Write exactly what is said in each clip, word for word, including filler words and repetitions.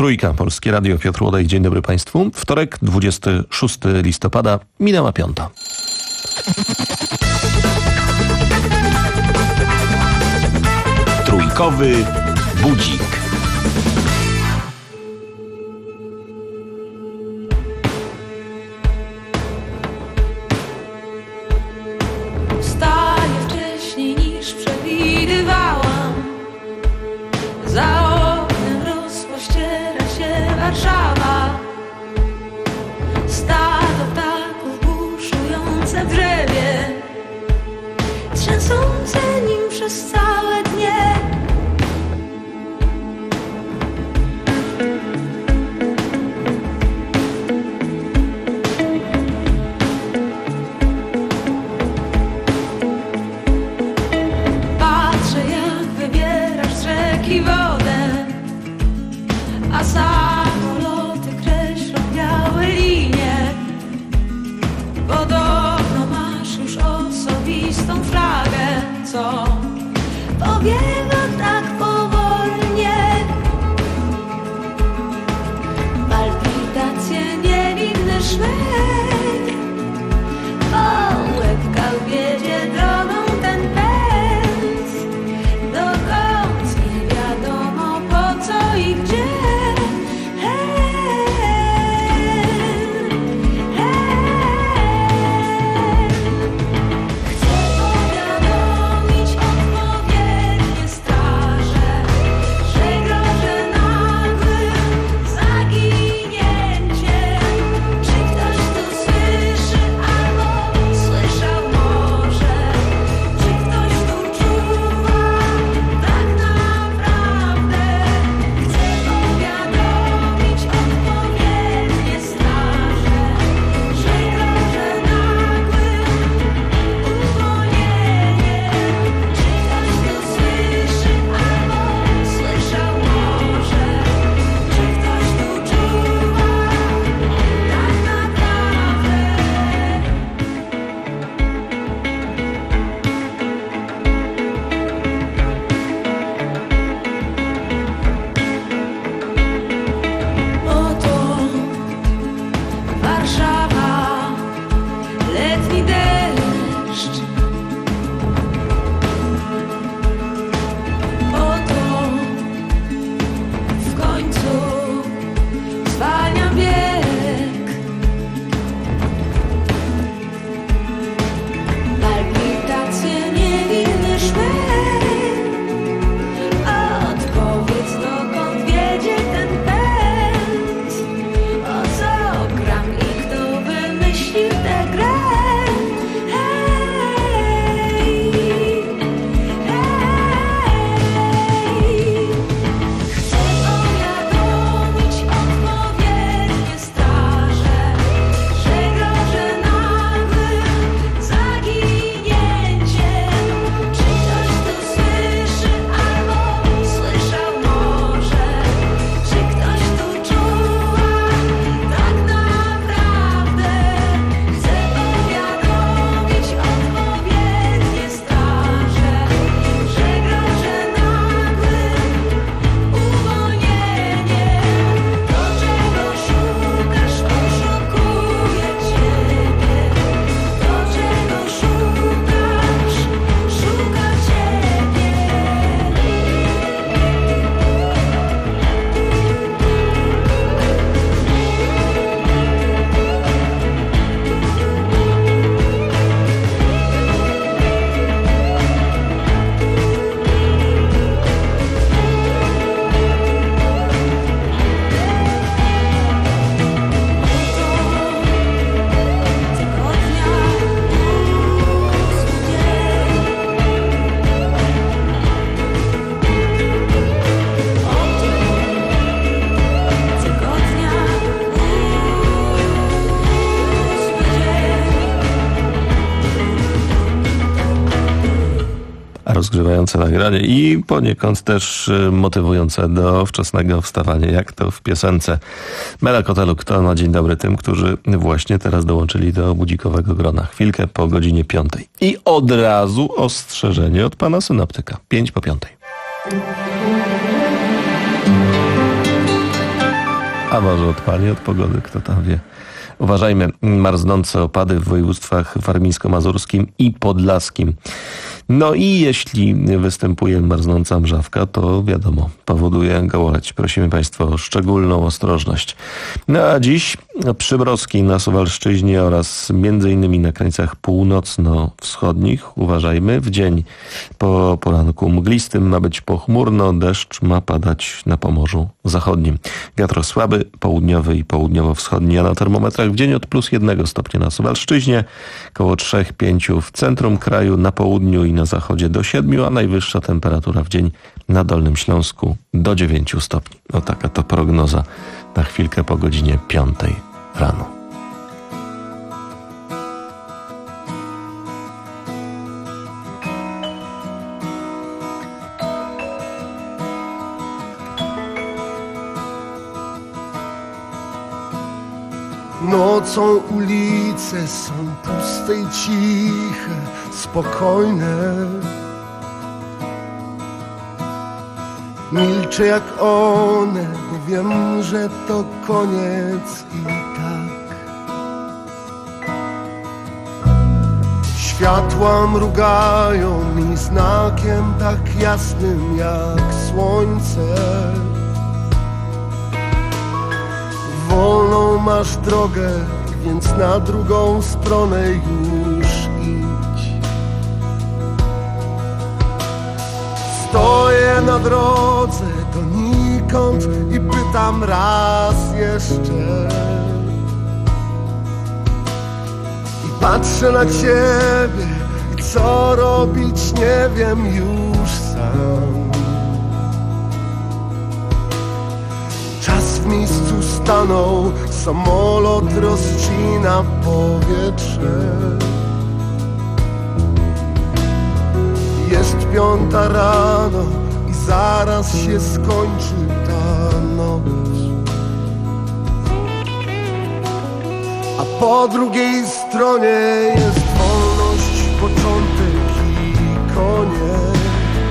Trójka, Polskie Radio, Piotr Łodaj. Dzień dobry Państwu. Wtorek, dwudziestego szóstego listopada, minęła piąta. Trójkowy budzik. Wstaję wcześniej niż przewidywałam. Za oknem rozpościera się Warszawa. Stado ptaków buszujące w drzewie, trzęsące nim przez całe dnie. Patrzę, jak wybierasz z rzeki wodę, a samoloty kreślą białe linie. Podobno masz już osobistą flagę, co powiewa tak powolnie. Palpitacje, niewinny szmer, po łebkach wiedzie drogą ten pęd. Dokąd nie wiadomo po co i gdzie. rozgrzewające nagranie i poniekąd też motywujące do wczesnego wstawania, jak to w piosence Mela Koteluk. To na dzień dobry tym, którzy właśnie teraz dołączyli do budzikowego grona. Chwilkę po godzinie piątej. I od razu ostrzeżenie od pana synoptyka. Pięć po piątej. A może odpali od pogody, kto tam wie. Uważajmy, marznące opady w województwach warmińsko-mazurskim i podlaskim. No i jeśli występuje marznąca mrzawka, to wiadomo, powoduje gołoleć. Prosimy Państwa o szczególną ostrożność. No a dziś przymrozki na Suwalszczyźnie oraz między innymi na krańcach północno-wschodnich. Uważajmy, w dzień po poranku mglistym ma być pochmurno, deszcz ma padać na Pomorzu Zachodnim. Wiatr słaby, południowy i południowo-wschodni, a na termometrach w dzień od plus jednego stopnia na Suwalszczyźnie, koło trzy do pięciu w centrum kraju, na południu i na zachodzie do siedmiu, a najwyższa temperatura w dzień na Dolnym Śląsku do dziewięciu stopni. No taka to prognoza na chwilkę po godzinie piątej rano. Nocą ulice są puste i ciche, spokojne. Milczę jak one, bo wiem, że to koniec i tak. Światła mrugają mi znakiem tak jasnym jak słońce. Wolną masz drogę, więc na drugą stronę już idź. Stoję na drodze donikąd i pytam raz jeszcze. I patrzę na ciebie i co robić nie wiem już sam. W miejscu stanął, samolot rozcina powietrze. Jest piąta rano i zaraz się skończy ta noc. A po drugiej stronie jest wolność, początek i koniec.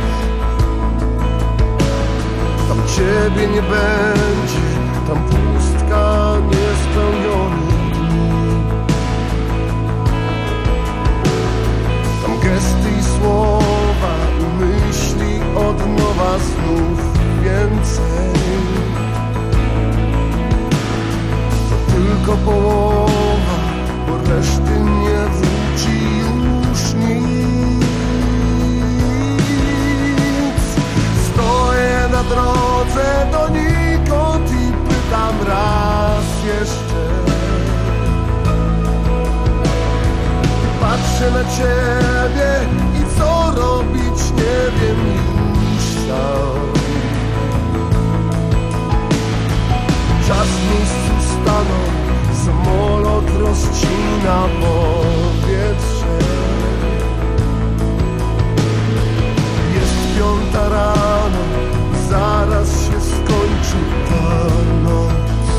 Tam ciebie nie będzie, tam pustka niespełnionych dni. Tam gesty i słowa i myśli od nowa znów więcej. To tylko połowa, bo reszty nie wróci już nic. Stoję na drodze donikąd i pytam raz jeszcze. Patrzę na ciebie i co robić nie wiem już sam. Czas w miejscu stanął, samolot rozcina powietrze. Jest piąta rano, zaraz się skończy ta noc.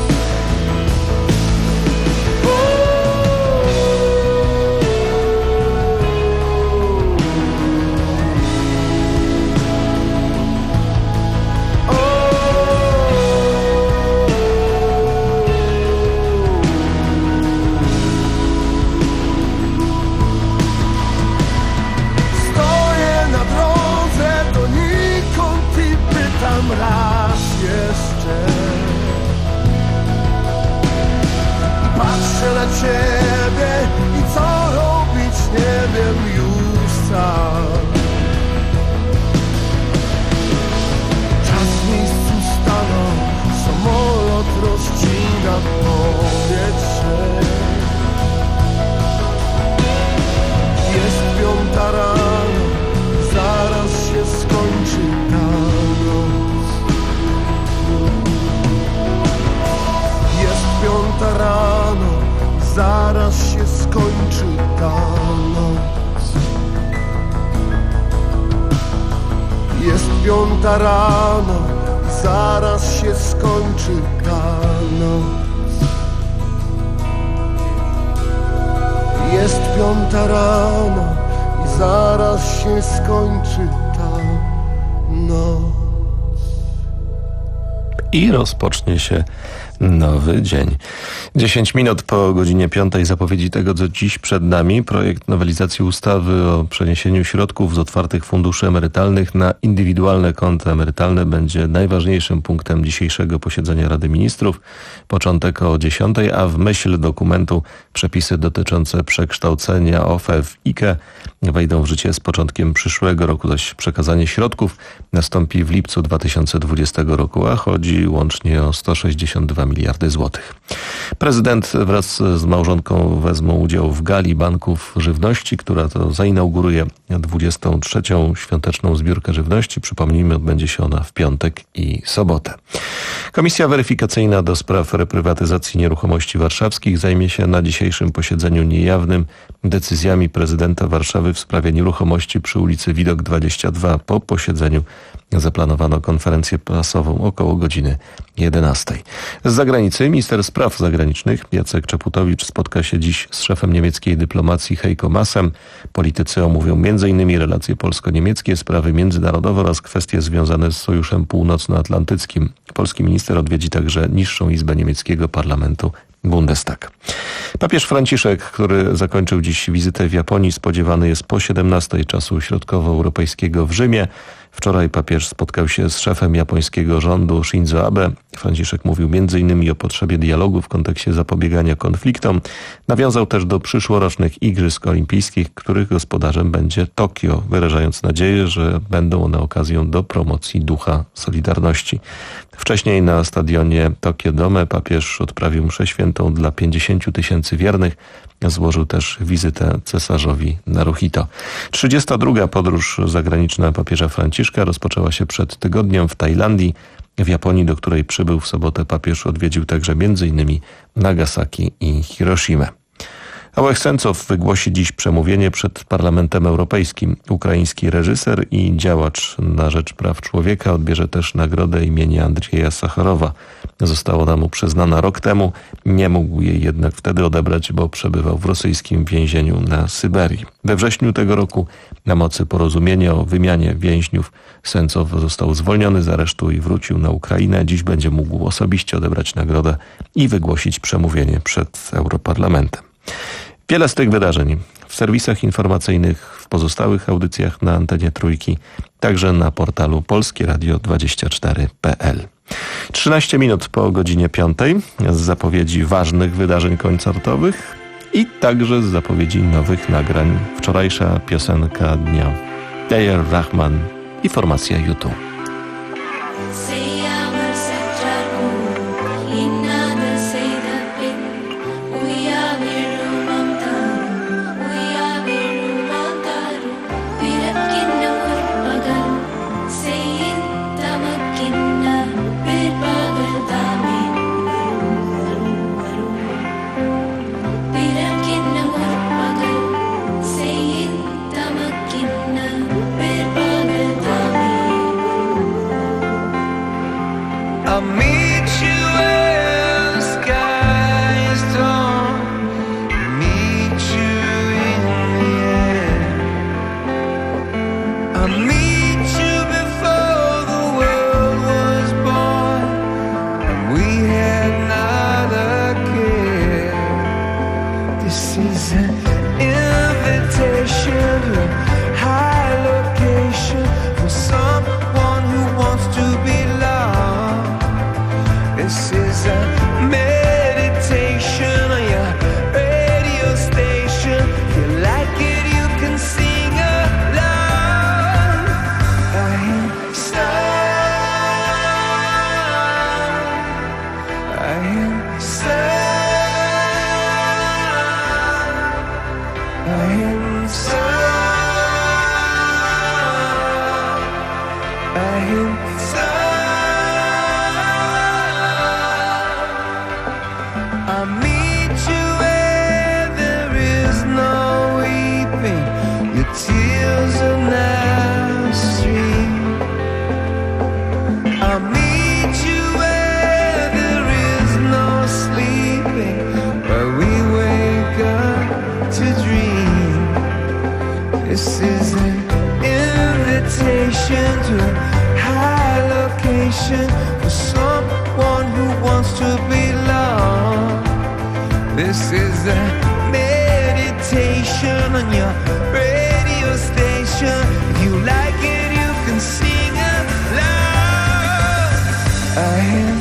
Raz jeszcze patrzę na ciebie i co robić nie wiem już sam. Czas w miejscu stanął, samolot rozcina powietrze. Jest piąta rano, zaraz się skończy ta noc. Piąta rano, zaraz się skończy ta noc. Jest piąta rano, zaraz się skończy ta noc. Jest piąta rano i zaraz się skończy ta noc. I rozpocznie się nowy dzień. dziesięć minut po godzinie piątej zapowiedzi tego, co dziś przed nami. Projekt nowelizacji ustawy o przeniesieniu środków z otwartych funduszy emerytalnych na indywidualne konta emerytalne będzie najważniejszym punktem dzisiejszego posiedzenia Rady Ministrów. Początek o dziesiątej, a w myśl dokumentu przepisy dotyczące przekształcenia O F E w I K E wejdą w życie z początkiem przyszłego roku, zaś przekazanie środków nastąpi w lipcu dwa tysiące dwudziestego roku, a chodzi łącznie o sto sześćdziesiąt dwa miliardy złotych. Prezydent wraz z małżonką wezmą udział w gali banków żywności, która to zainauguruje dwudziestą trzecią świąteczną zbiórkę żywności. Przypomnijmy, odbędzie się ona w piątek i sobotę. Komisja weryfikacyjna do spraw reprywatyzacji nieruchomości warszawskich zajmie się na dzisiejszym posiedzeniu niejawnym decyzjami prezydenta Warszawy w sprawie nieruchomości przy ulicy Widok dwadzieścia dwa. Po posiedzeniu zaplanowano konferencję prasową około godziny jedenastej. Z zagranicy minister spraw zagranicznych Jacek Czaputowicz spotka się dziś z szefem niemieckiej dyplomacji Heiko Maasem. Politycy omówią między innymi relacje polsko-niemieckie, sprawy międzynarodowe oraz kwestie związane z Sojuszem Północnoatlantyckim. Polski minister odwiedzi także niższą izbę niemieckiego parlamentu Bundestag. Papież Franciszek, który zakończył dziś wizytę w Japonii, spodziewany jest po siedemnastej czasu środkowoeuropejskiego w Rzymie. Wczoraj papież spotkał się z szefem japońskiego rządu Shinzo Abe. Franciszek mówił między innymi o potrzebie dialogu w kontekście zapobiegania konfliktom. Nawiązał też do przyszłorocznych Igrzysk Olimpijskich, których gospodarzem będzie Tokio, wyrażając nadzieję, że będą one okazją do promocji ducha solidarności. Wcześniej na stadionie Tokio Dome papież odprawił mszę świętą dla pięćdziesięciu tysięcy wiernych. Złożył też wizytę cesarzowi Naruhito. trzydziesta druga podróż zagraniczna papieża Franciszka rozpoczęła się przed tygodniem w Tajlandii. W Japonii, do której przybył w sobotę, papież odwiedził także m.in. Nagasaki i Hiroshimę. Ołeh Sencow wygłosi dziś przemówienie przed Parlamentem Europejskim. Ukraiński reżyser i działacz na rzecz praw człowieka odbierze też nagrodę imienia Andrzeja Sacharowa. Została ona mu przyznana rok temu. Nie mógł jej jednak wtedy odebrać, bo przebywał w rosyjskim więzieniu na Syberii. We wrześniu tego roku na mocy porozumienia o wymianie więźniów Sencow został zwolniony z aresztu i wrócił na Ukrainę. Dziś będzie mógł osobiście odebrać nagrodę i wygłosić przemówienie przed Europarlamentem. Wiele z tych wydarzeń w serwisach informacyjnych, w pozostałych audycjach na antenie Trójki, także na portalu polskie radio dwadzieścia cztery kropka p l. trzynaście minut po godzinie piątej z zapowiedzi ważnych wydarzeń koncertowych i także z zapowiedzi nowych nagrań. Wczorajsza piosenka dnia A R Rahman i formacja U dwa. I'll meet you where the sky is torn, meet you in the air. I'll meet you before the world was born, and we had not a care. This is an invitation to a high location for someone who wants to belong. This is a meditation on your radio station. If you like it, you can sing along. I am sad. I am sad. I am sad. I am sad. I'll meet you where there is no weeping. Your tears are now stream. I'll meet you where there is no sleeping, where we wake up to dream. This is an invitation to a high location for someone who wants to be a meditation on your radio station. If you like it, you can sing aloud. I am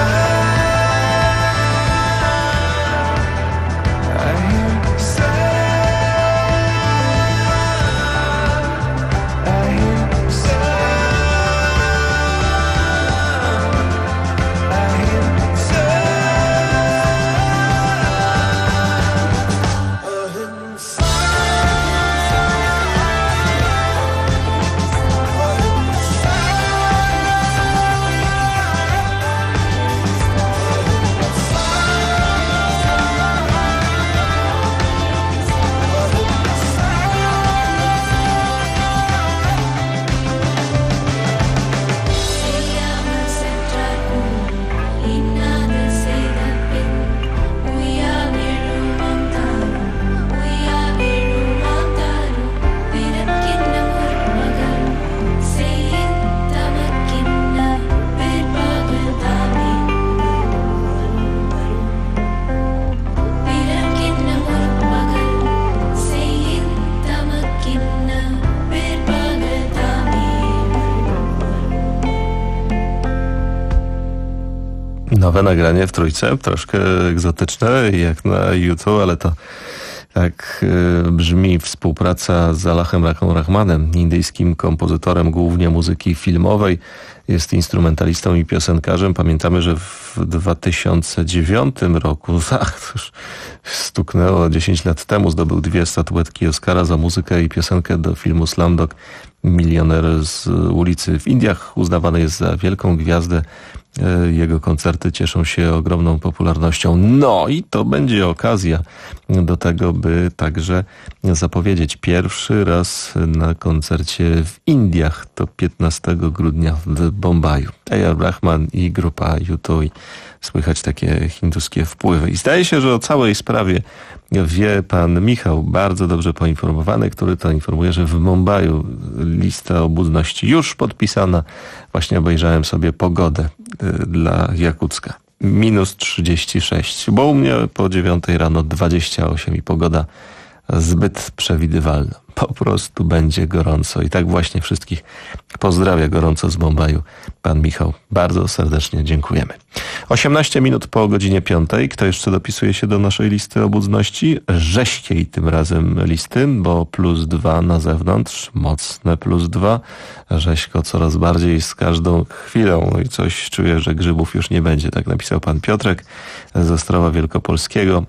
nowe nagranie w trójce, troszkę egzotyczne jak na YouTube, ale to tak y, brzmi współpraca z Allahem Rahmanem, indyjskim kompozytorem głównie muzyki filmowej. Jest instrumentalistą i piosenkarzem. Pamiętamy, że w dwa tysiące dziewiątym roku, ach, to już stuknęło dziesięć lat temu, zdobył dwie statuetki Oscara za muzykę i piosenkę do filmu Slumdog Milioner z ulicy. W Indiach uznawany jest za wielką gwiazdę. Jego koncerty cieszą się ogromną popularnością. No i to będzie okazja do tego, by także zapowiedzieć pierwszy raz na koncercie w Indiach. To piętnastego grudnia w Bombaju. A R. Rahman i grupa U two. Słychać takie hinduskie wpływy. I zdaje się, że o całej sprawie wie pan Michał, bardzo dobrze poinformowany, który to informuje, że w Mumbaiu lista obudności już podpisana. Właśnie obejrzałem sobie pogodę dla Jakucka. Minus trzydzieści sześć, bo u mnie po dziewiątej rano dwadzieścia osiem i pogoda zbyt przewidywalna. Po prostu będzie gorąco. I tak właśnie wszystkich pozdrawia gorąco z Bombaju pan Michał. Bardzo serdecznie dziękujemy. osiemnaście minut po godzinie piątej. Kto jeszcze dopisuje się do naszej listy obudności? Rześciej tym razem listy, bo plus dwa na zewnątrz. Mocne plus dwa. Rzeźko coraz bardziej z każdą chwilą. I coś czuję, że grzybów już nie będzie. Tak napisał pan Piotrek z Ostrowa Wielkopolskiego.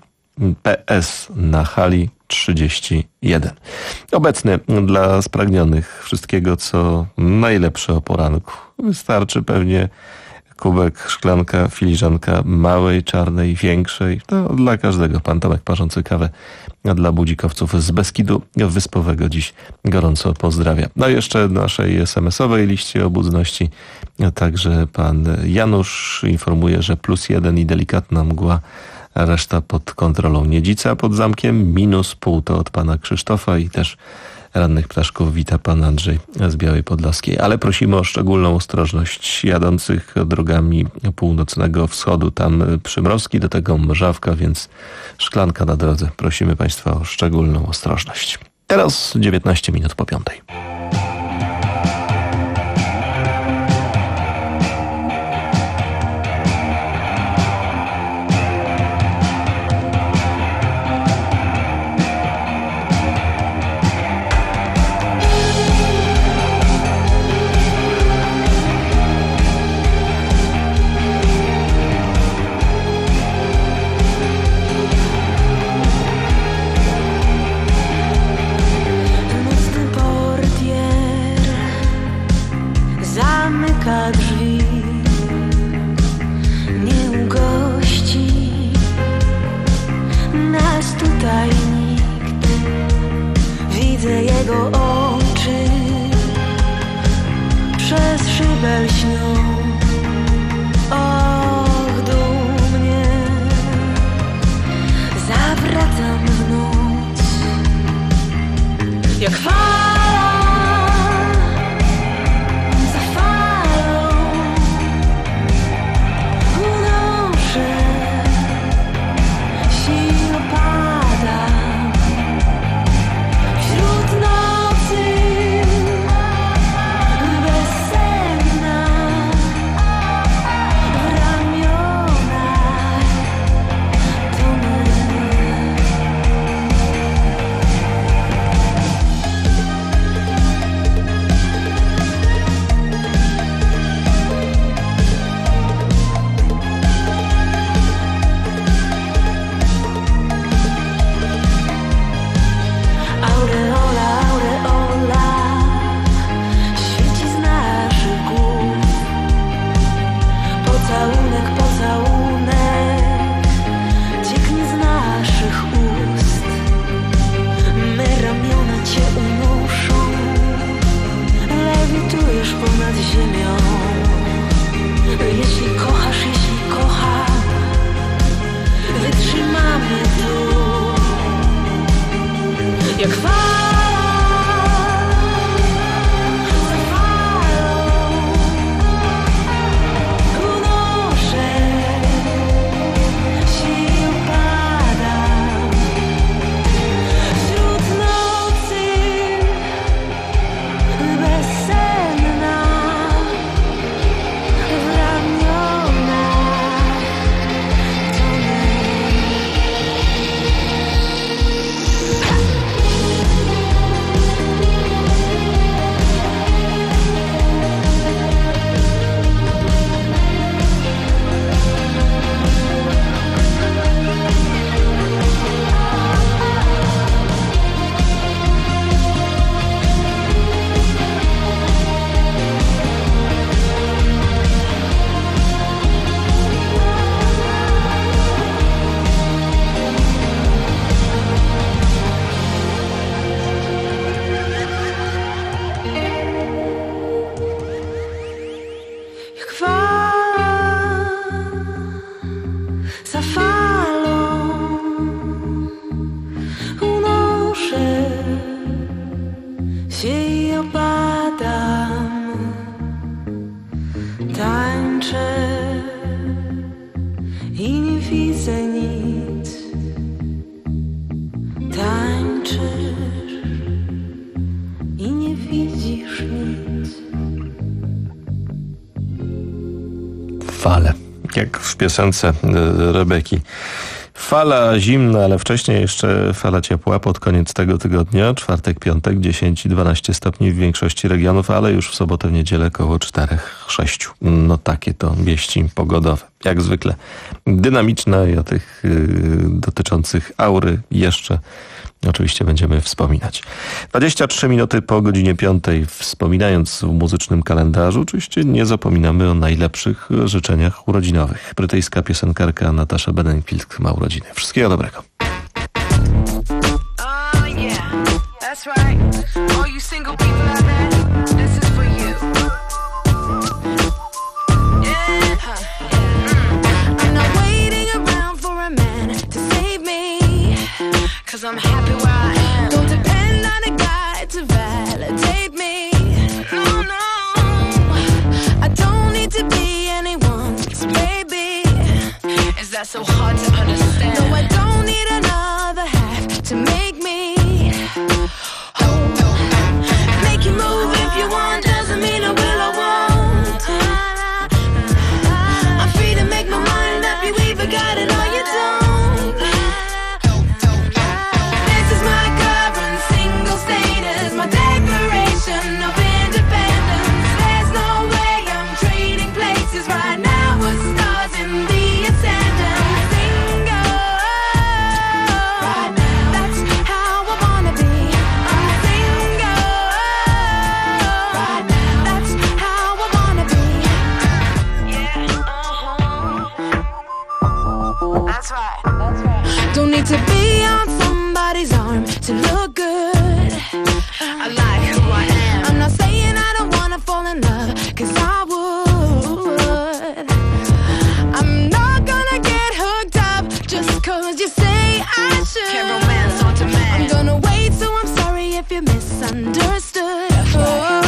P S na hali trzydzieści jeden. Obecny dla spragnionych wszystkiego, co najlepsze o poranku. Wystarczy pewnie kubek, szklanka, filiżanka małej, czarnej, większej. To dla każdego. Pan Tomek parzący kawę, a dla budzikowców z Beskidu Wyspowego dziś gorąco pozdrawia. No i jeszcze naszej es em esowej liście obudności. Także pan Janusz informuje, że plus jeden i delikatna mgła, a reszta pod kontrolą. Niedzica pod zamkiem, minus pół to od pana Krzysztofa i też rannych ptaszków wita pan Andrzej z Białej Podlaskiej. Ale prosimy o szczególną ostrożność jadących drogami północnego wschodu. Tam przymrozki, do tego mrzawka, więc szklanka na drodze. Prosimy państwa o szczególną ostrożność. Teraz dziewiętnaście minut po piątej. Drzwi nie ugości nas tutaj nikt. Widzę jego oczy, przez szybę lśnią. Och, dumnie zawracam w noc, jak fala. Siła Jak fala za falą unoszę się i opadam wśród nocy bezsenna w ramionach tonę. Jak fala za falą unoszę się i opadam, tańczę i nie widzę nic. Tańczysz i nie widzisz nic. Fale, jak w piosence e, Rebeki. Fala zimna, ale wcześniej jeszcze fala ciepła pod koniec tego tygodnia. Czwartek, piątek, dziesięć i dwanaście stopni w większości regionów, ale już w sobotę, niedzielę około cztery sześć. No takie to wieści pogodowe. Jak zwykle dynamiczne i o tych y, dotyczących aury jeszcze oczywiście będziemy wspominać. dwadzieścia trzy minuty po godzinie piątej. Wspominając w muzycznym kalendarzu, oczywiście nie zapominamy o najlepszych życzeniach urodzinowych. Brytyjska piosenkarka Natasha Bedingfield ma urodziny. Wszystkiego dobrego. Oh yeah, that's right. All you single people out there, this is for you. Yeah, huh, yeah. I'm not waiting around for a man to save me, 'cause I'm happy where I am. Don't depend on a guy to validate me. No, no, I don't need to be anyone's baby. Is that so hard to understand? No, I don't need another half to make me whole. Make you move if you want, doesn't mean I will or won't. I'm free to make my mind up, you either got it or you don't. This is my current single status, my declaration of independence. There's no way I'm trading places right now, we're stars in the ascendant. Single, right now, that's how I wanna be. I'm single, right now, that's how I wanna be. Yeah, uh-huh. That's right, that's right. Don't need to be on somebody's arm to look good. I like who I am. I'm not saying I don't wanna fall in love, 'cause I would. I'm not gonna get hooked up just 'cause you say I should. Can't romance on demand. I'm gonna wait, so I'm sorry if you misunderstood. Oh,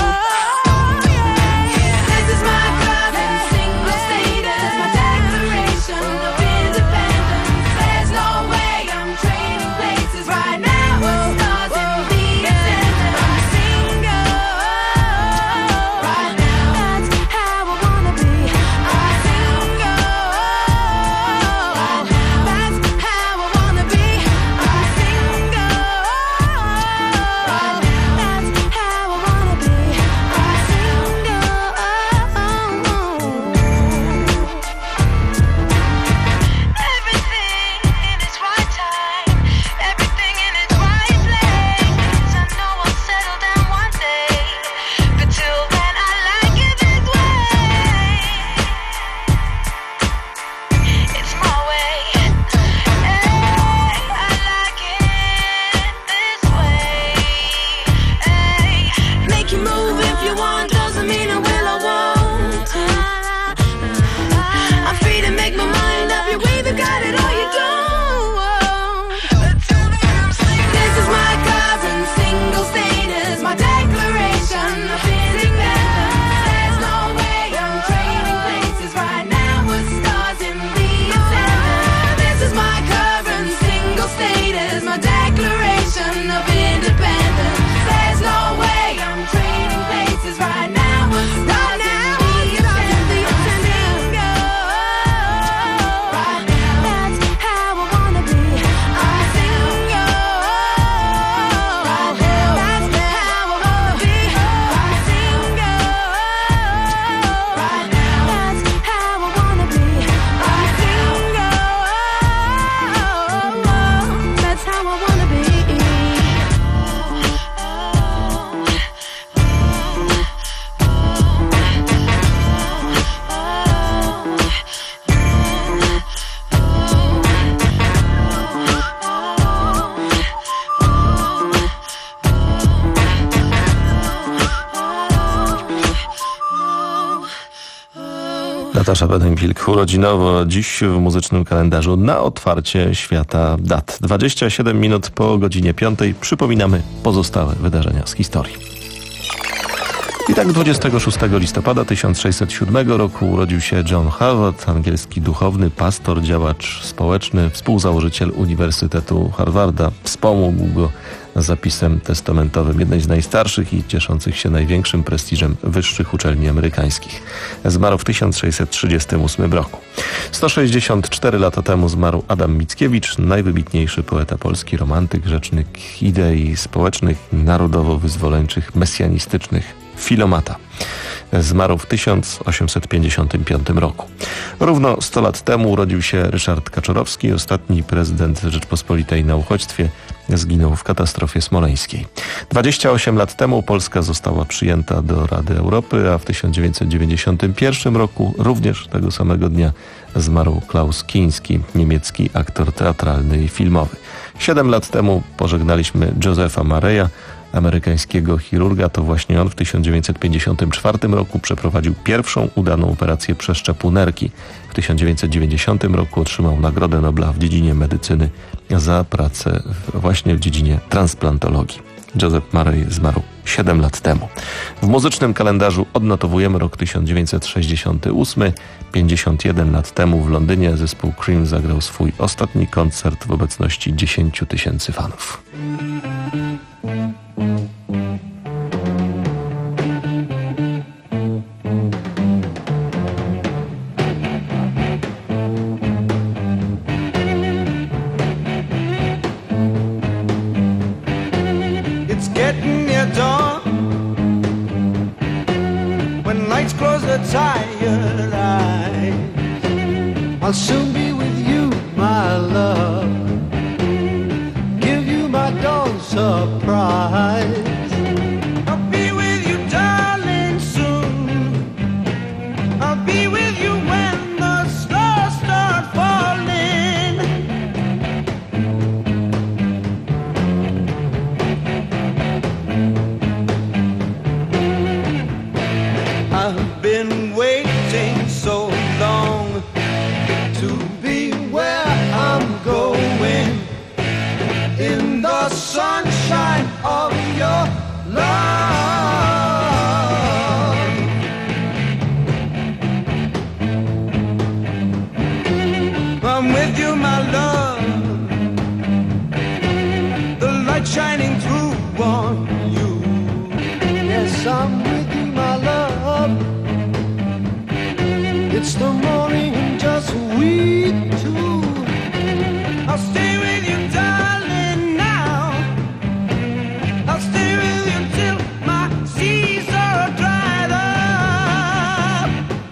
yeah. This is my current single status, my declaration of independence. There's no way I'm trading places right now, we're stars in the ascendant. I'm single, right now, that's how I wanna be. I'm single, right now, that's how I wanna be. I'm single, right now, that's how I wanna be. I'm single. Everything in its right time, everything in its right place. I know I'll settle down one day, but till then I like it this way. It's my way. Hey, I like it this way. Hey, make you move if you want, doesn't mean I will or won't. I'm free to make my mind up, you either got it or you don't. But till then I'm single. This is my current Natasza Bedingfield urodzinowo dziś w muzycznym kalendarzu na otwarcie świata dat. dwadzieścia siedem minut po godzinie piątej przypominamy pozostałe wydarzenia z historii. I tak dwudziestego szóstego listopada tysiąc sześćset siódmego roku urodził się John Harvard, angielski duchowny, pastor, działacz społeczny, współzałożyciel Uniwersytetu Harvarda. Wspomógł go zapisem testamentowym jednej z najstarszych i cieszących się największym prestiżem wyższych uczelni amerykańskich. Zmarł w tysiąc sześćset trzydziestym ósmym roku. sto sześćdziesiąt cztery lata temu zmarł Adam Mickiewicz, najwybitniejszy poeta polski, romantyk, rzecznik idei społecznych, narodowo-wyzwoleńczych, mesjanistycznych, filomata. Zmarł w tysiąc osiemset pięćdziesiątym piątym roku. Równo sto lat temu urodził się Ryszard Kaczorowski, ostatni prezydent Rzeczpospolitej na uchodźstwie. Zginął w katastrofie smoleńskiej. dwadzieścia osiem lat temu Polska została przyjęta do Rady Europy, a w tysiąc dziewięćset dziewięćdziesiątym pierwszym roku, również tego samego dnia, zmarł Klaus Kinski, niemiecki aktor teatralny i filmowy. Siedem lat temu pożegnaliśmy Josepha Mareya, amerykańskiego chirurga. To właśnie on w tysiąc dziewięćset pięćdziesiątym czwartym roku przeprowadził pierwszą udaną operację przeszczepu nerki. W tysiąc dziewięćset dziewięćdziesiątym roku otrzymał Nagrodę Nobla w dziedzinie medycyny za pracę właśnie w dziedzinie transplantologii. Joseph Marey zmarł siedem lat temu. W muzycznym kalendarzu odnotowujemy rok tysiąc dziewięćset sześćdziesiąty ósmy. pięćdziesiąt jeden lat temu w Londynie zespół Cream zagrał swój ostatni koncert w obecności dziesięciu tysięcy fanów. Getting near dawn, when lights close their tired eyes, I'll soon be with you, my love, give you my dawn surprise. I'll be with you, darling, soon. I'll be with you when the stars start falling. I've been waiting so long to be where I'm going, in the sunshine of your love. I'm with you, my love, the light shining through on you. Yes, I'm with you, my love. It's the morning and just we two. I'll stay with you, darling, now. I'll stay with you till my seas are dried up.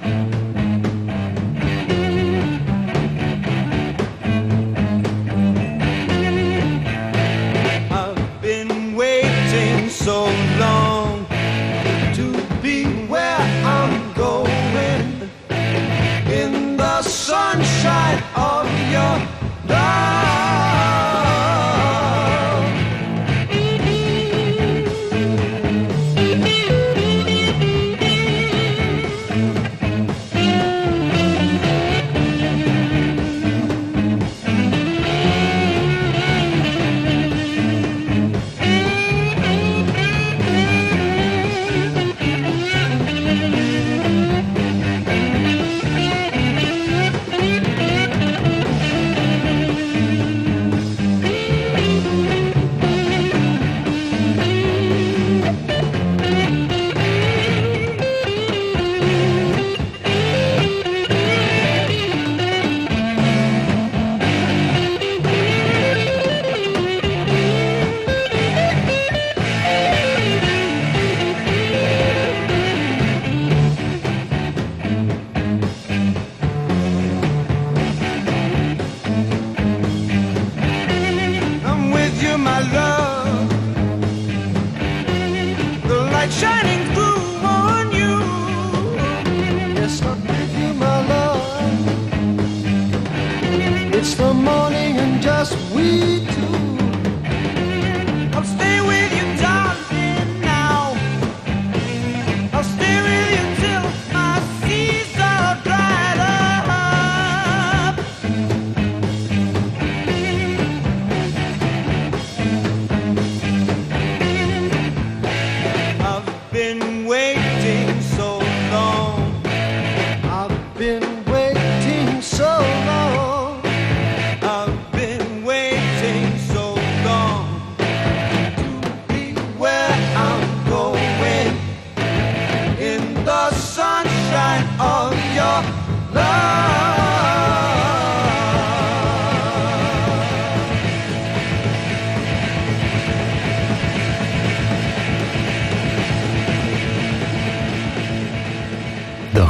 I've been waiting so long to be where I'm going, in the sunshine of your love. I'm with you, my love, the light shining through on you. Yes, I'm with you, my love. It's the morning and just we two. I'll stay with you, darling, now. I'll stay with you till my seas are dry.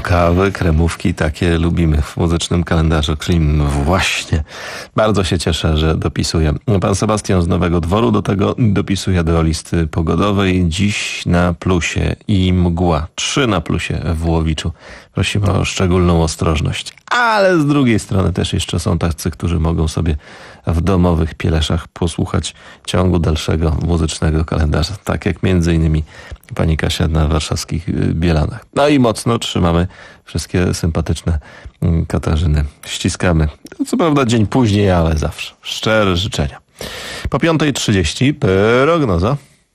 kawy, kremówki, takie lubimy w muzycznym kalendarzu Klim. Właśnie. Bardzo się cieszę, że dopisuje. Pan Sebastian z Nowego Dworu do tego dopisuje do listy pogodowej. Dziś na plusie i mgła. Trzy na plusie w Łowiczu. Prosimy o szczególną ostrożność. Ale z drugiej strony też jeszcze są tacy, którzy mogą sobie w domowych pieleszach posłuchać ciągu dalszego muzycznego kalendarza. Tak jak między innymi pani Kasia na warszawskich Bielanach. No i mocno trzymamy wszystkie sympatyczne Katarzyny. Ściskamy. Co prawda dzień później, ale zawsze. Szczere życzenia. Po piątej trzydzieści prognoza.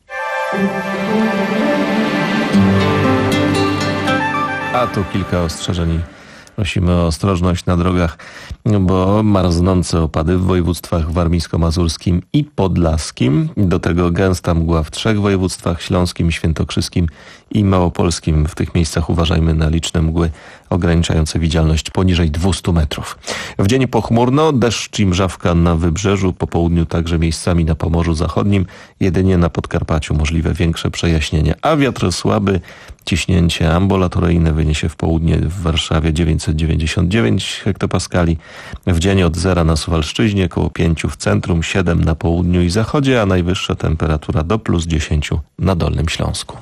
A tu kilka ostrzeżeń. Prosimy o ostrożność na drogach, bo marznące opady w województwach warmińsko-mazurskim i podlaskim. Do tego gęsta mgła w trzech województwach: śląskim, świętokrzyskim i małopolskim. W tych miejscach uważajmy na liczne mgły ograniczające widzialność poniżej dwieście metrów. W dzień pochmurno, deszcz i mrzawka na wybrzeżu, po południu także miejscami na Pomorzu Zachodnim, jedynie na Podkarpaciu możliwe większe przejaśnienia, a wiatr słaby. Ciśnięcie ambulatoryjne wyniesie w południe w Warszawie dziewięćset dziewięćdziesiąt dziewięć hektopaskali. W dzień od zera na Suwalszczyźnie, koło pięciu w centrum, siedem na południu i zachodzie, a najwyższa temperatura do plus dziesięć na Dolnym Śląsku.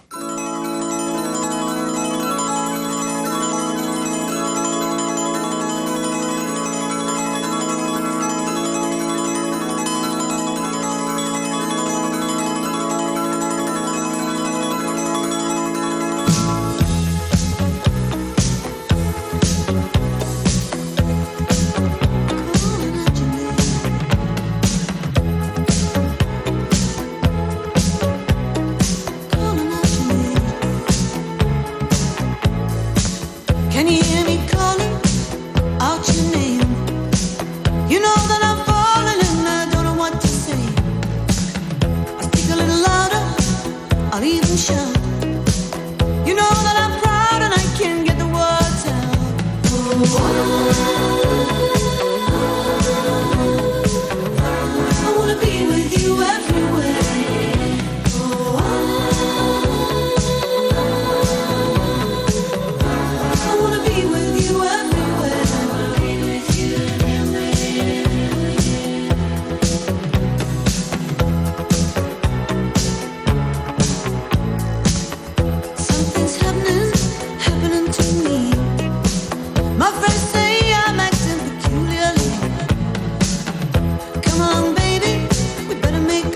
Can you hear me calling out your name? You know that I'm falling and I don't know what to say. I speak a little louder, I'll even shout. You know that I'm proud and I can't get the words out. I wanna be with you everywhere. Make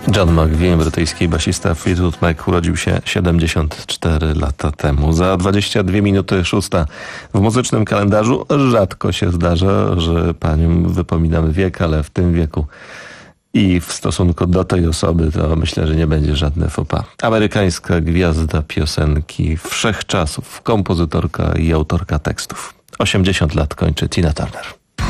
John McVie, brytyjski basista Fleetwood Mac, urodził się siedemdziesiąt cztery lata temu. Za dwadzieścia dwie minuty szósta w muzycznym kalendarzu. Rzadko się zdarza, że paniom wypominamy wiek, ale w tym wieku i w stosunku do tej osoby to myślę, że nie będzie żadne faux pas. Amerykańska gwiazda piosenki wszechczasów, kompozytorka i autorka tekstów. osiemdziesiąt lat kończy Tina Turner.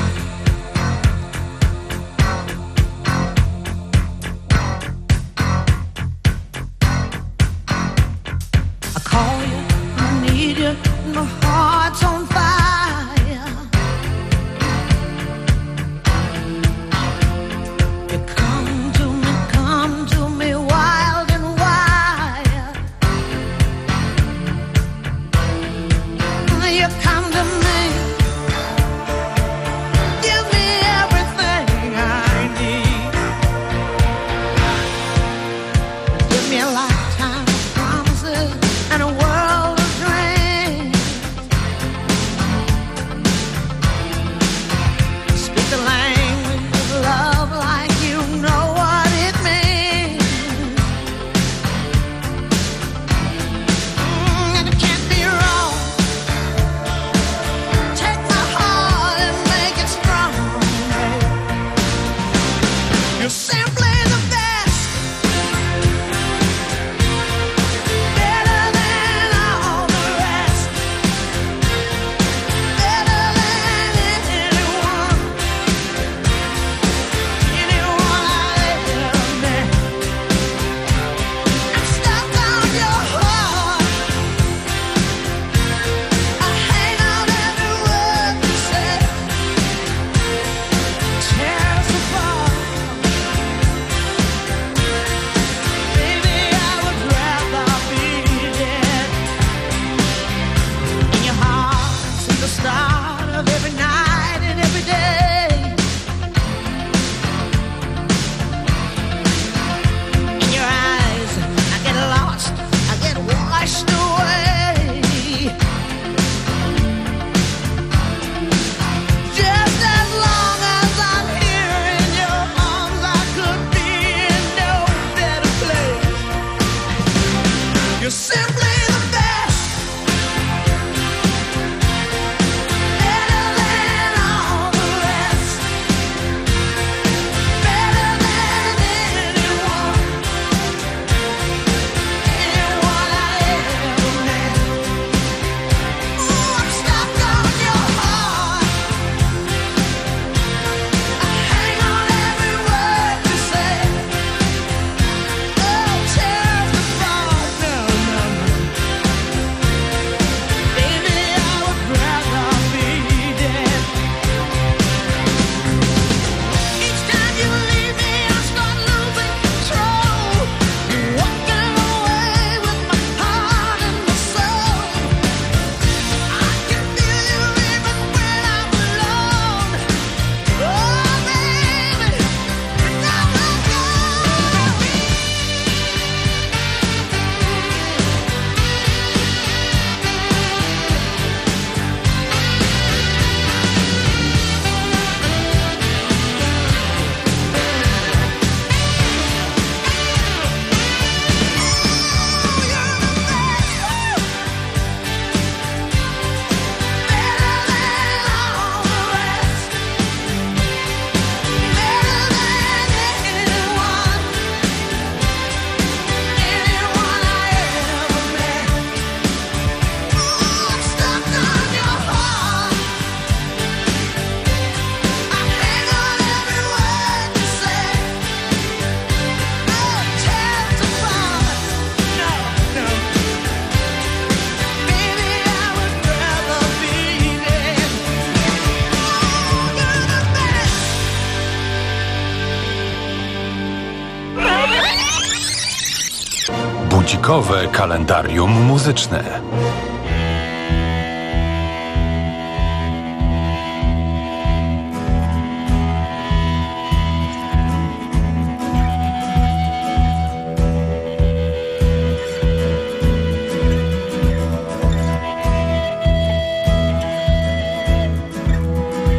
Budzikowe kalendarium muzyczne.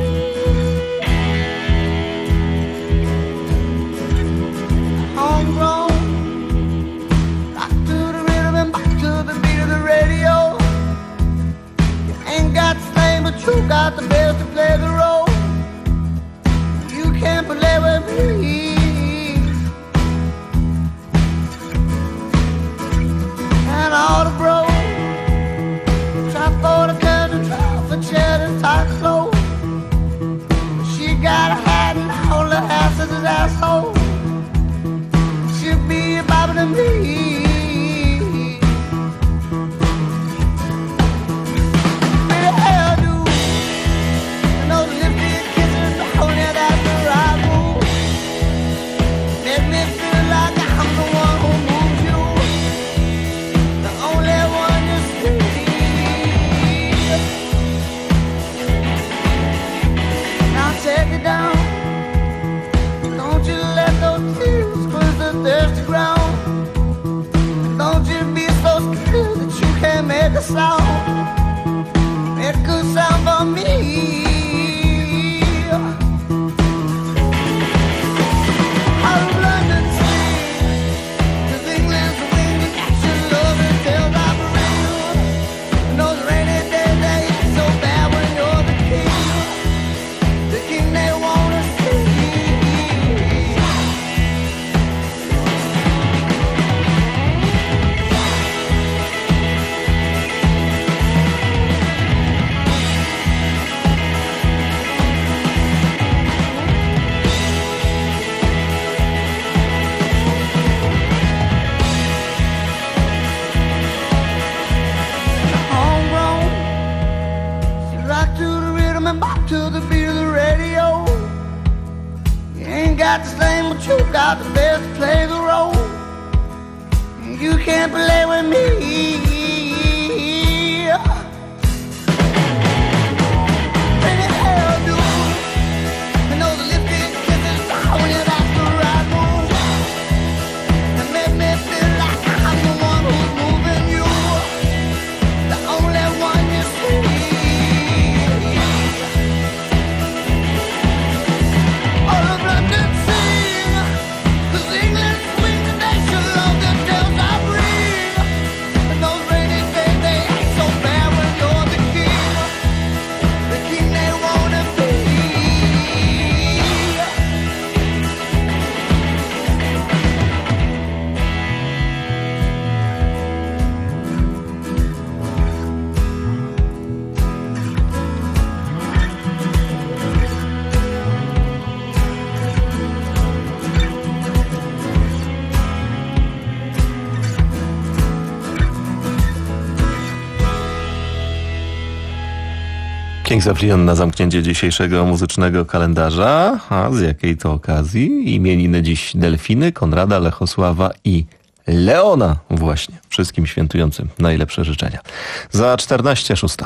Homegrown but you got the best to play the role. You can't play with me. And all the bros try for the girl to try for cheddar tight clothes. She got a hat and all the ass is his asshole. She'll be a bobby to me. Make a sound, make a good sound for me. Out of London City, 'cause England's the wind and action, love and tales are real. And those rainy days they ain't so bad when you're the king, the king they wanna see. To the beat of the radio, you ain't got the same, but you got the best to play the role. You can't play with me. Pretty hell, dude. You know the lifted kisses when you got the right move. It make me feel like I'm the one who's moving you, the only one you see. Kings of Leon na zamknięcie dzisiejszego muzycznego kalendarza. A z jakiej to okazji? Imieniny dziś Delfiny, Konrada, Lechosława i Leona właśnie. Wszystkim świętującym najlepsze życzenia. Za czternaście szósta.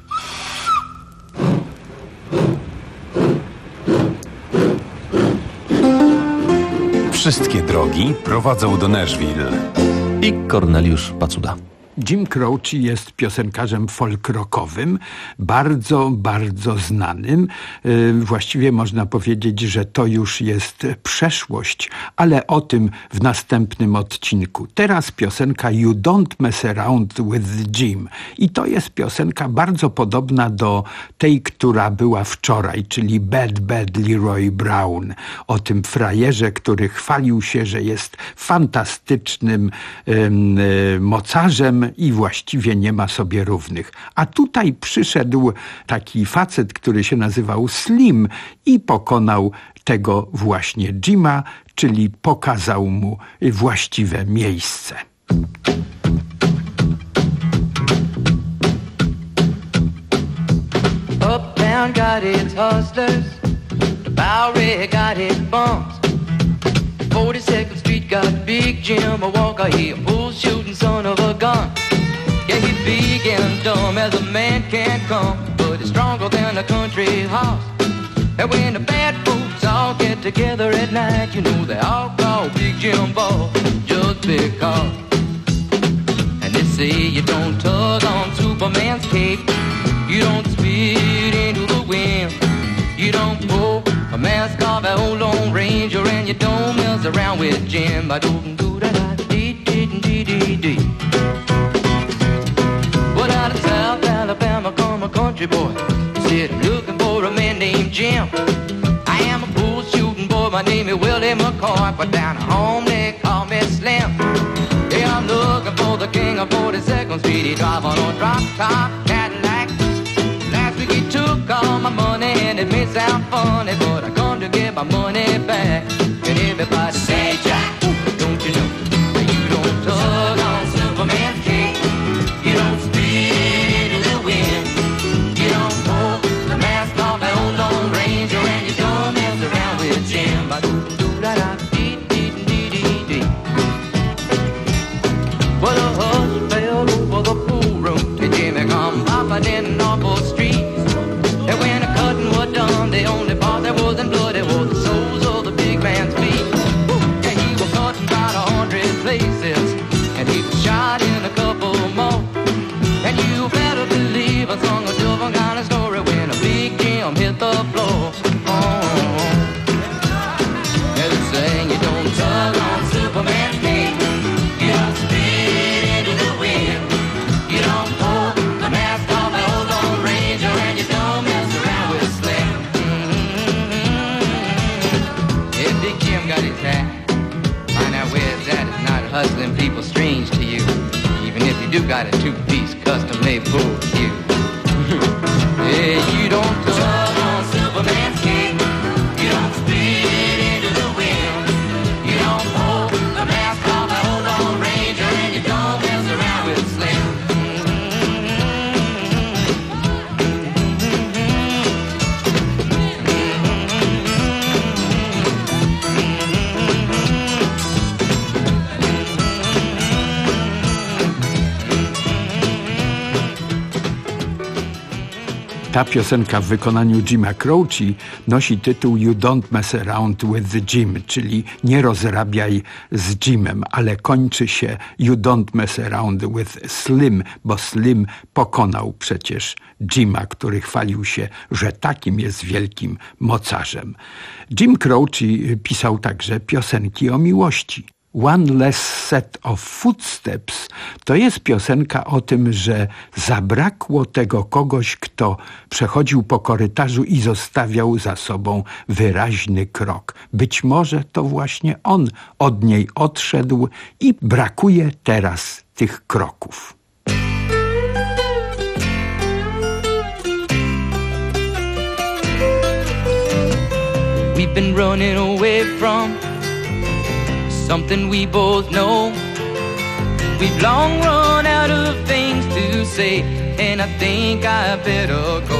Wszystkie drogi prowadzą do Nashville. I Korneliusz Pacuda. Jim Croce jest piosenkarzem folk rockowym, bardzo, bardzo znanym. Właściwie można powiedzieć, że to już jest przeszłość, ale o tym w następnym odcinku. Teraz piosenka You Don't Mess Around with Jim. I to jest piosenka bardzo podobna do tej, która była wczoraj, czyli Bad Bad Leroy Brown. O tym frajerze, który chwalił się, że jest fantastycznym um, mocarzem i właściwie nie ma sobie równych. A tutaj przyszedł taki facet, który się nazywał Slim i pokonał tego właśnie Jima, czyli pokazał mu właściwe miejsce. Uptown got its hustlers, the Bowery got its bumps. forty-second Street got Big Jim, a Walker, he a bull shooting son of a gun. Yeah, he's big and dumb as a man can come, but he's stronger than a country horse. And when the bad folks all get together at night, you know they all call Big Jim Ball just because. And they say you don't tug on Superman's cape, you don't spit into the wind, you don't pull a mask off that old Lone Ranger, and you don't mess around with Jim. I don't do that. Well, out of South Alabama come a country boy. said, I'm looking for a man named Jim. I am a pool shooting boy, my name is Willie McCoy, but down home they call me Slim. Yeah, I'm looking for the king of forty-second Street. He drive on a drop top Cadillac. Last week he took all my money and it may sound funny, but I come to get my money back. And everybody say, Jack, don't you know that you don't tug on Superman's cape? You don't speed into the wind. You don't pull the mask off the old Lone Ranger, and you don't mess around with Jim. Ba-do-do-da-da-dee-dee-dee-dee. Well, the hush fell over the pool room, and Jimmy come popping in awful streets. And when the cutting was done, the only part that wasn't bloody was the soles of the big man's feet. Yeah, he was cutting about a hundred places, and he was shot in a couple more. And you better believe I sung a different kind of story when a big Jim hit the floor. Oh, yeah, they saying you don't tug on Superman's cape. You don't speed into the wind. You don't pull the mask off the old Lone Ranger, and you don't mess around with Slim. Mm-hmm. If Big Jim got his hat, find out where it's at. It's not hustling people strange to you, even if you do got a two-piece custom-made pool cue. Yeah, you don't tug on Superman's cape. You don't speed into the wind. You don't pull the mask off the old Lone Ranger, and you don't mess around with Slim. Ta piosenka w wykonaniu Jima Croce nosi tytuł You Don't Mess Around with the Jim, czyli nie rozrabiaj z Jimem, ale kończy się You Don't Mess Around with Slim, bo Slim pokonał przecież Jima, który chwalił się, że takim jest wielkim mocarzem. Jim Croce pisał także piosenki o miłości. One Less Set of Footsteps to jest piosenka o tym, że zabrakło tego kogoś, kto przechodził po korytarzu i zostawiał za sobą wyraźny krok. Być może to właśnie on od niej odszedł i brakuje teraz tych kroków. We've been running away from something we both know. We've long run out of things to say, and I think I better go.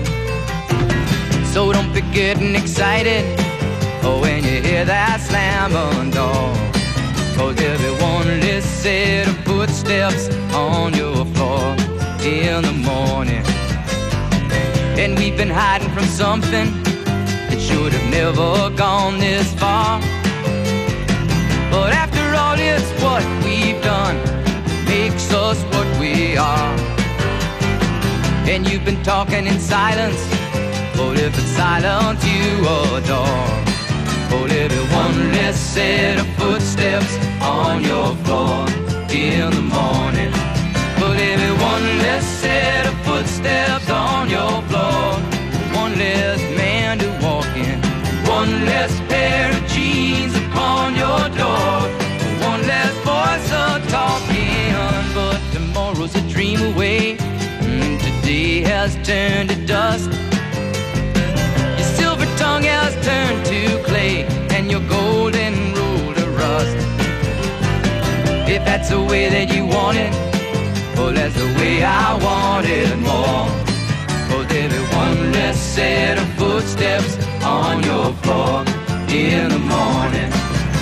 So don't be getting excited oh, when you hear that slam on door, 'cause there'll be one less set of footsteps on your floor in the morning. And we've been hiding from something that should have never gone this far. But after all, it's what we've done that makes us what we are. And you've been talking in silence, but if it's silence you adore, but if it one less set of footsteps on your floor in the morning, but if it one less set of footsteps on your floor, one less man to walk in, one less pair of jeans upon your door, one less voice a talking, but tomorrow's a dream away, and today has turned to dust. Your silver tongue has turned to clay, and your golden rule to rust. If that's the way that you want it, well, that's the way I want it more. Cause there'll be one less set of footsteps on your floor in the morning.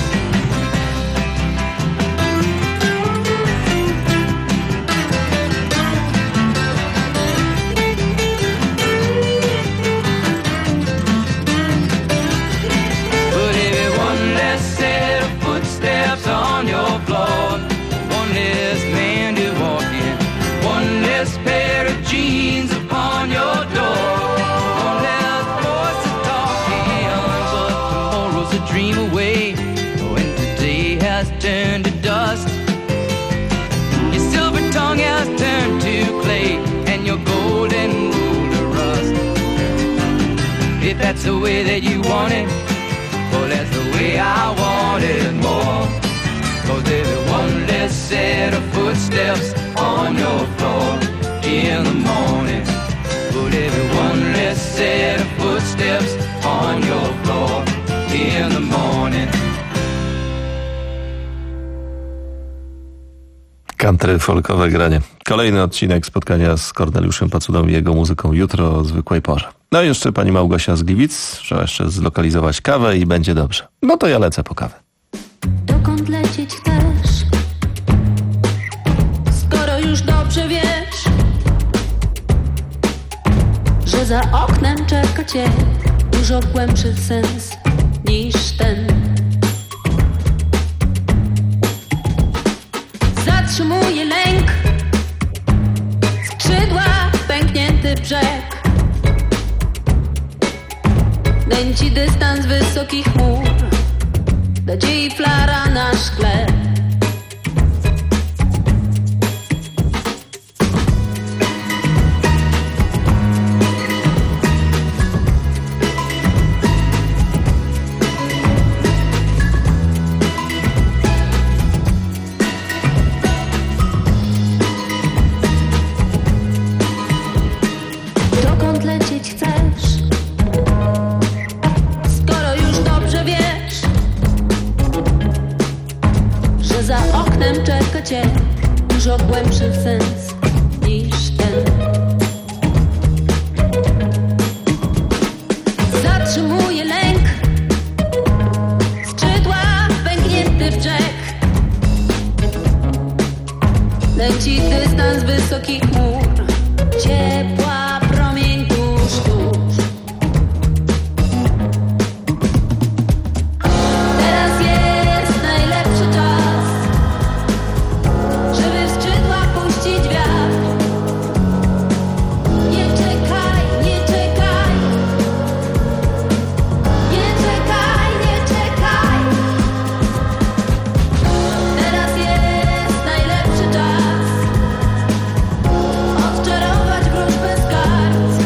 But every one less set of footsteps on your floor, one less man to walk in, one less pair of jeans upon your door, one less voice to talk in, but tomorrow's a dream away, when today has turned to dust. Your silver tongue has turned to clay, and your golden rule to rust. if that's the way that you want it. Well, that's the way I want it more. Cause there's one less set of footsteps on your floor in the morning. But every one less set of footsteps on your floor in the morning. Country folkowe granie. Kolejny odcinek spotkania z Korneliuszem Pacudą i jego muzyką jutro o zwykłej porze. No i jeszcze pani Małgosia z Gliwic. Trzeba jeszcze zlokalizować kawę i będzie dobrze. No to ja lecę po kawę. Dokąd lecieć chcesz? Skoro już dobrze wiesz, że za oknem czeka cię dużo głębszy sens niż ten. Zatrzymuje lęk, skrzydła, pęknięty brzeg. Nęci dystans wysokich chmur, nadziei flara na szkle. Dokąd lecieć chcesz? Skoro już dobrze wiesz, że za oknem czeka cię dużo głębszy sens niż ten. Zatrzymuje lęk, skrzydła, pęknięty brzeg. Leci dystans wysokich chmur, ciepła promień tuż, tuż. Teraz jest najlepszy czas, żeby w skrzydła puścić wiatr. Nie czekaj, nie czekaj, nie czekaj, nie czekaj. Teraz jest najlepszy czas, odczarować wróżbę z kart.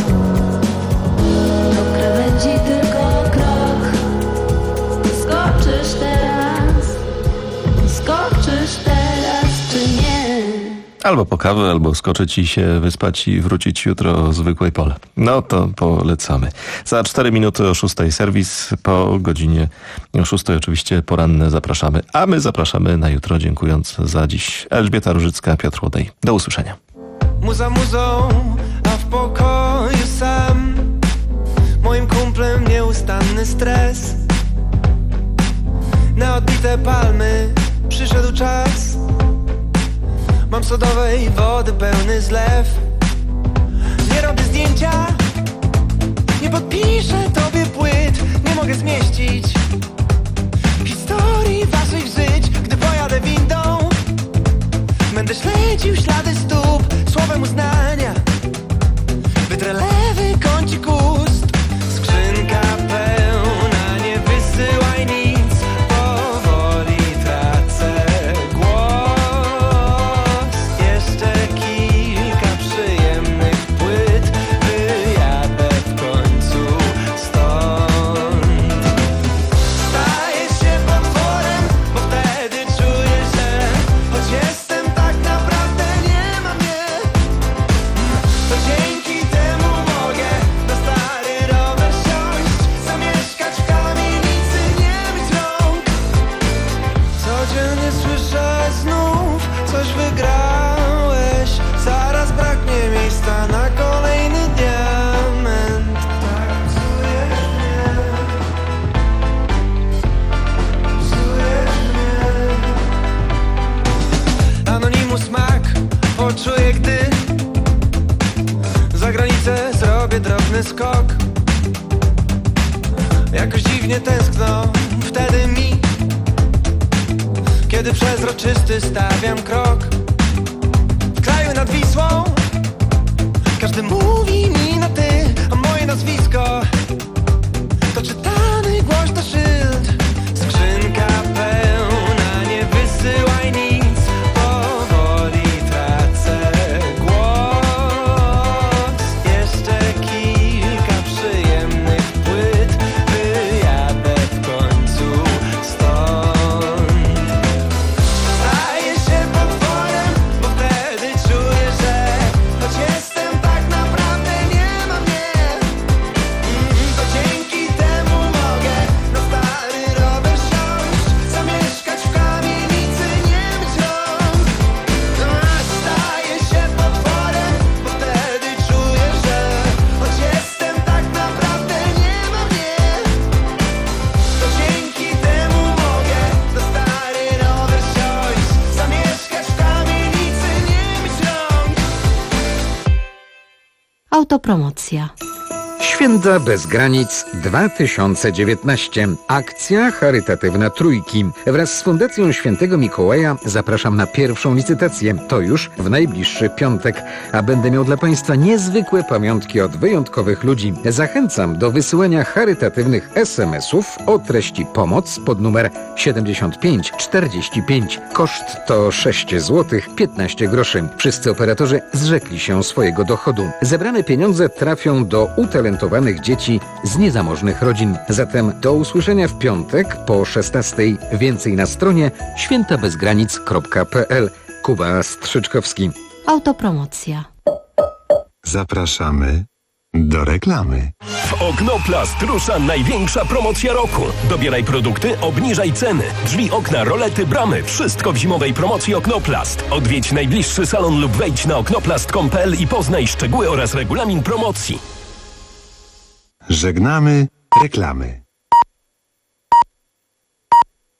Do krawędzi tylko krok. Skoczysz teraz, skoczysz teraz czy nie? Albo po kawę, albo skoczyć i się wyspać i wrócić jutro o zwykłej pole. No to polecamy. Za cztery minuty o szóstej serwis, po godzinie o szóstej oczywiście poranne zapraszamy. A my zapraszamy na jutro, dziękując za dziś. Elżbieta Różycka, Piotr Łodej. Do usłyszenia. Muza muzą, a w pokoju sam. Moim kumplem nieustanny stres. Na odbite palmy przyszedł czas. Mam sodowej wody pełny zlew. Nie robię zdjęcia, nie podpiszę tobie płyt. Nie mogę zmieścić historii waszych żyć. Gdy pojadę windą, będę śledził ślady stóp. Słowem uznania wytrę lewy kącik ust. Skrzynka pełna, nie wysyłaj nic. Powoli tracę głos. Jeszcze kilka przyjemnych płyt. Wyjadę w końcu stąd. Staję się potworem, bo wtedy czuję, że choć jestem tak naprawdę nie ma mnie, to dzięki temu mogę na stary rower siąść, zamieszkać w kamienicy, nie myć rąk. Codziennie słyszę znów, coś wygrałeś. Zaraz braknie miejsca na kolejny diament. Tak psujesz mnie, psujesz mnie. Anonimus Mac poczuję, gdy za granicę zrobię drobny skok. Jakoś dziwnie tęskno wtedy mi, kiedy przezroczysty stawiam krok. W kraju nad Wisłą każdy mówi mi na ty, a moje nazwisko to czytany głośno szyld. Skrzynka pełna, nie wysyłaj nic. Powoli tracę głos. Jeszcze kilka przyjemnych Autopromocja. Święta bez granic dwa tysiące dziewiętnaście. Akcja charytatywna Trójki. Wraz z Fundacją Świętego Mikołaja zapraszam na pierwszą licytację. To już w najbliższy piątek. A będę miał dla Państwa niezwykłe pamiątki od wyjątkowych ludzi. Zachęcam do wysyłania charytatywnych es em esów o treści pomoc pod numer siedemdziesiąt pięć czterdzieści pięć. Koszt to sześć złotych piętnaście groszy. Wszyscy operatorzy zrzekli się swojego dochodu. Zebrane pieniądze trafią do utalentowanych dzieci z niezamożnych rodzin. Zatem do usłyszenia w piątek po szesnastej. Więcej na stronie święta bez granic kropka pe el. Kuba Strzyczkowski. Autopromocja. Zapraszamy do reklamy. W Oknoplast rusza największa promocja roku. Dobieraj produkty, obniżaj ceny. Drzwi, okna, rolety, bramy. Wszystko w zimowej promocji Oknoplast. Odwiedź najbliższy salon lub wejdź na oknoplast kropka com kropka pe el i poznaj szczegóły oraz regulamin promocji. Żegnamy reklamy.